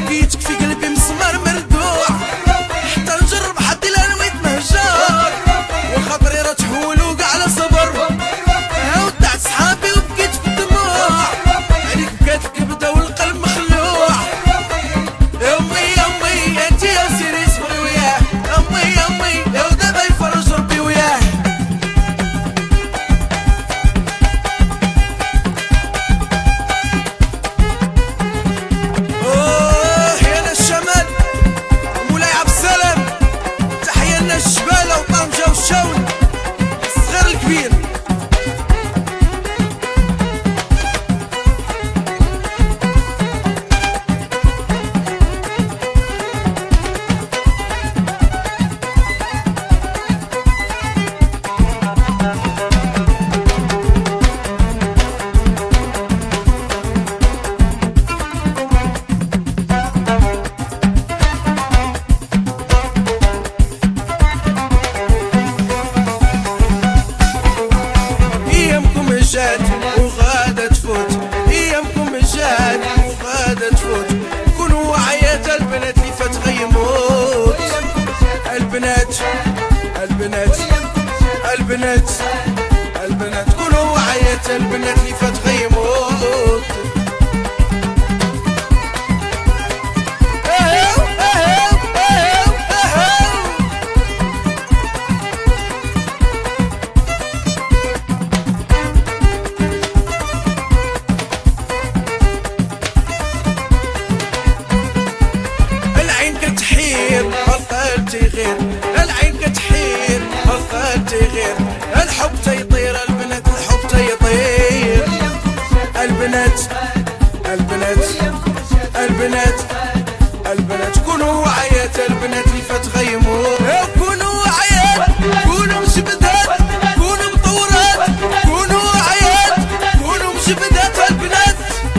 لقيتك في قلبي مسمار مردوع، حتى نجرب حد لا نويت مهجر، وخاطري راه تحول وكاع على صبر، ودعت صحابي وبكيت في الدموع، عليك بكات الكبده والقلب مخلوع. يا امي يا امي انتي يا سيري صبري وياه، امي يا امي يا ودابا يفرج ربي وياه. الجبالة وطنجة والشاون الصغير الكبير. جات وغادة تفوت، ايامكم جات وغادة تفوت، كونوا وعيات البنات اللي فات غيموت. البنات البنات البنات البنات كونوا وعيات البنات اللي فات غيموت. غير العين كتحير القلب تيغير، الحب تيطير البنات الحب تيطير. البنات البنات البنات البنات كونوا وعيات البنات اللي فات غيموت، كونوا وعيات كونوا مجبدات كونوا مطورات، كونوا وعيات كونوا مجبدات البنات.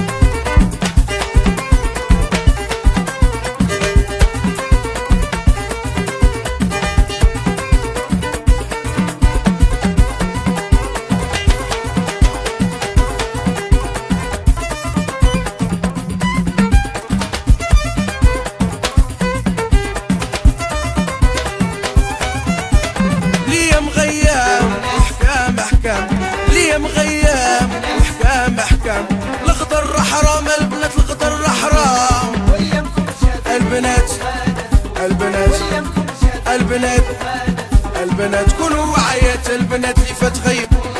غيام وحكام احكام، ليام غيام وحكام احكام، الغدر حرام البنات الغدر حرام. البنات البنات البنات البنات كونوا وعيات البنات اللي فات غيب.